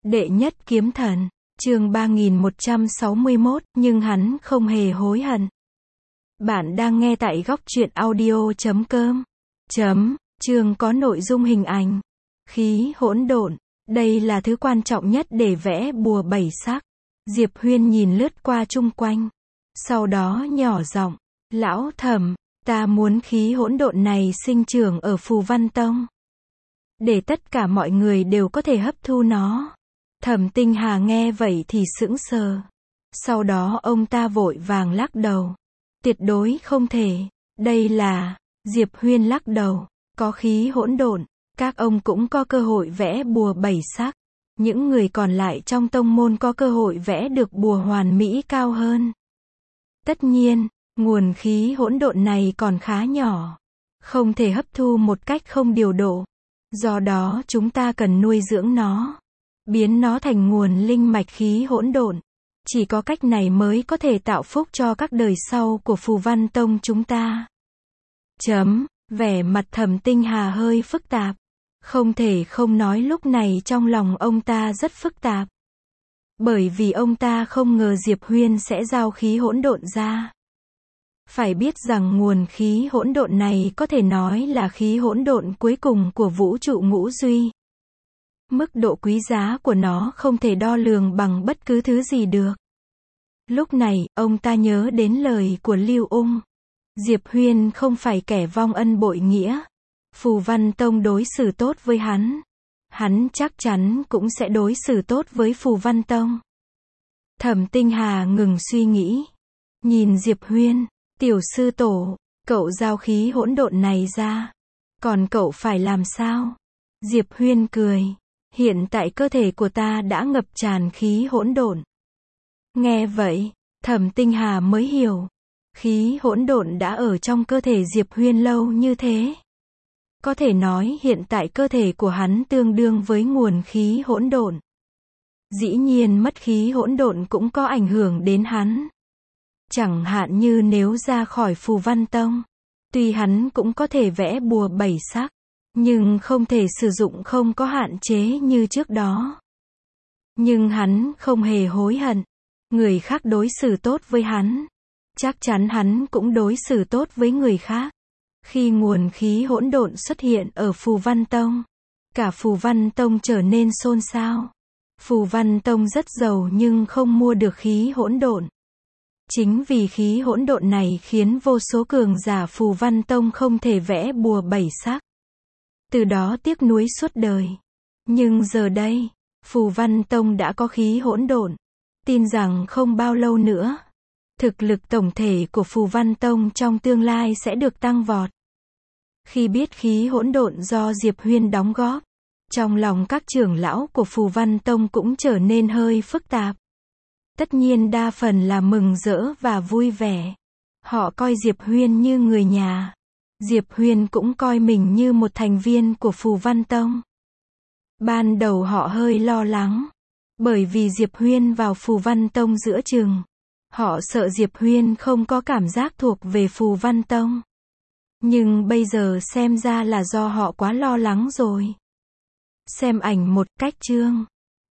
Đệ nhất kiếm thần, chương 3161, nhưng hắn không hề hối hận. Bạn đang nghe tại góc truyện audio.com. Chương có nội dung hình ảnh. Khí hỗn độn, đây là thứ quan trọng nhất để vẽ bùa bảy sắc. Diệp Huyên nhìn lướt qua chung quanh. Sau đó nhỏ giọng, lão Thẩm, ta muốn khí hỗn độn này sinh trưởng ở Phù Văn Tông. Để tất cả mọi người đều có thể hấp thu nó. Thẩm Tinh Hà nghe vậy thì sững sờ. Sau đó ông ta vội vàng lắc đầu. Tuyệt đối không thể. Đây là... Diệp Huyên lắc đầu. Có khí hỗn độn, các ông cũng có cơ hội vẽ bùa bảy sắc. Những người còn lại trong tông môn có cơ hội vẽ được bùa hoàn mỹ cao hơn. Tất nhiên, nguồn khí hỗn độn này còn khá nhỏ. Không thể hấp thu một cách không điều độ. Do đó chúng ta cần nuôi dưỡng nó. Biến nó thành nguồn linh mạch khí hỗn độn. Chỉ có cách này mới có thể tạo phúc cho các đời sau của Phù Văn Tông chúng ta. Vẻ mặt Thẩm Tinh Hà hơi phức tạp. Không thể không nói lúc này trong lòng ông ta rất phức tạp. Bởi vì ông ta không ngờ Diệp Huyên sẽ giao khí hỗn độn ra. Phải biết rằng nguồn khí hỗn độn này có thể nói là khí hỗn độn cuối cùng của vũ trụ ngũ duy. Mức độ quý giá của nó không thể đo lường bằng bất cứ thứ gì được. Lúc này, ông ta nhớ đến lời của Lưu Ung. Diệp Huyên không phải kẻ vong ân bội nghĩa. Phù Văn Tông đối xử tốt với hắn. Hắn chắc chắn cũng sẽ đối xử tốt với Phù Văn Tông. Thẩm Tinh Hà ngừng suy nghĩ. Nhìn Diệp Huyên, tiểu sư tổ, cậu giao khí hỗn độn này ra. Còn cậu phải làm sao? Diệp Huyên cười. Hiện tại cơ thể của ta đã ngập tràn khí hỗn độn. Nghe vậy, Thẩm Tinh Hà mới hiểu. Khí hỗn độn đã ở trong cơ thể Diệp Huyên lâu như thế. Có thể nói hiện tại cơ thể của hắn tương đương với nguồn khí hỗn độn. Dĩ nhiên mất khí hỗn độn cũng có ảnh hưởng đến hắn. Chẳng hạn như nếu ra khỏi Phù Văn Tông, tuy hắn cũng có thể vẽ bùa bảy sắc, nhưng không thể sử dụng không có hạn chế như trước đó. Nhưng hắn không hề hối hận. Người khác đối xử tốt với hắn, chắc chắn hắn cũng đối xử tốt với người khác. Khi nguồn khí hỗn độn xuất hiện ở Phù Văn Tông, cả Phù Văn Tông trở nên xôn xao. Phù Văn Tông rất giàu nhưng không mua được khí hỗn độn. Chính vì khí hỗn độn này khiến vô số cường giả Phù Văn Tông không thể vẽ bùa bảy sắc. Từ đó tiếc nuối suốt đời. Nhưng giờ đây, Phù Văn Tông đã có khí hỗn độn. Tin rằng không bao lâu nữa, thực lực tổng thể của Phù Văn Tông trong tương lai sẽ được tăng vọt. Khi biết khí hỗn độn do Diệp Huyên đóng góp, trong lòng các trưởng lão của Phù Văn Tông cũng trở nên hơi phức tạp. Tất nhiên đa phần là mừng rỡ và vui vẻ. Họ coi Diệp Huyên như người nhà. Diệp Huyên cũng coi mình như một thành viên của Phù Văn Tông. Ban đầu họ hơi lo lắng. Bởi vì Diệp Huyên vào Phù Văn Tông giữa chừng. Họ sợ Diệp Huyên không có cảm giác thuộc về Phù Văn Tông. Nhưng bây giờ xem ra là do họ quá lo lắng rồi. Xem ảnh một cách chương.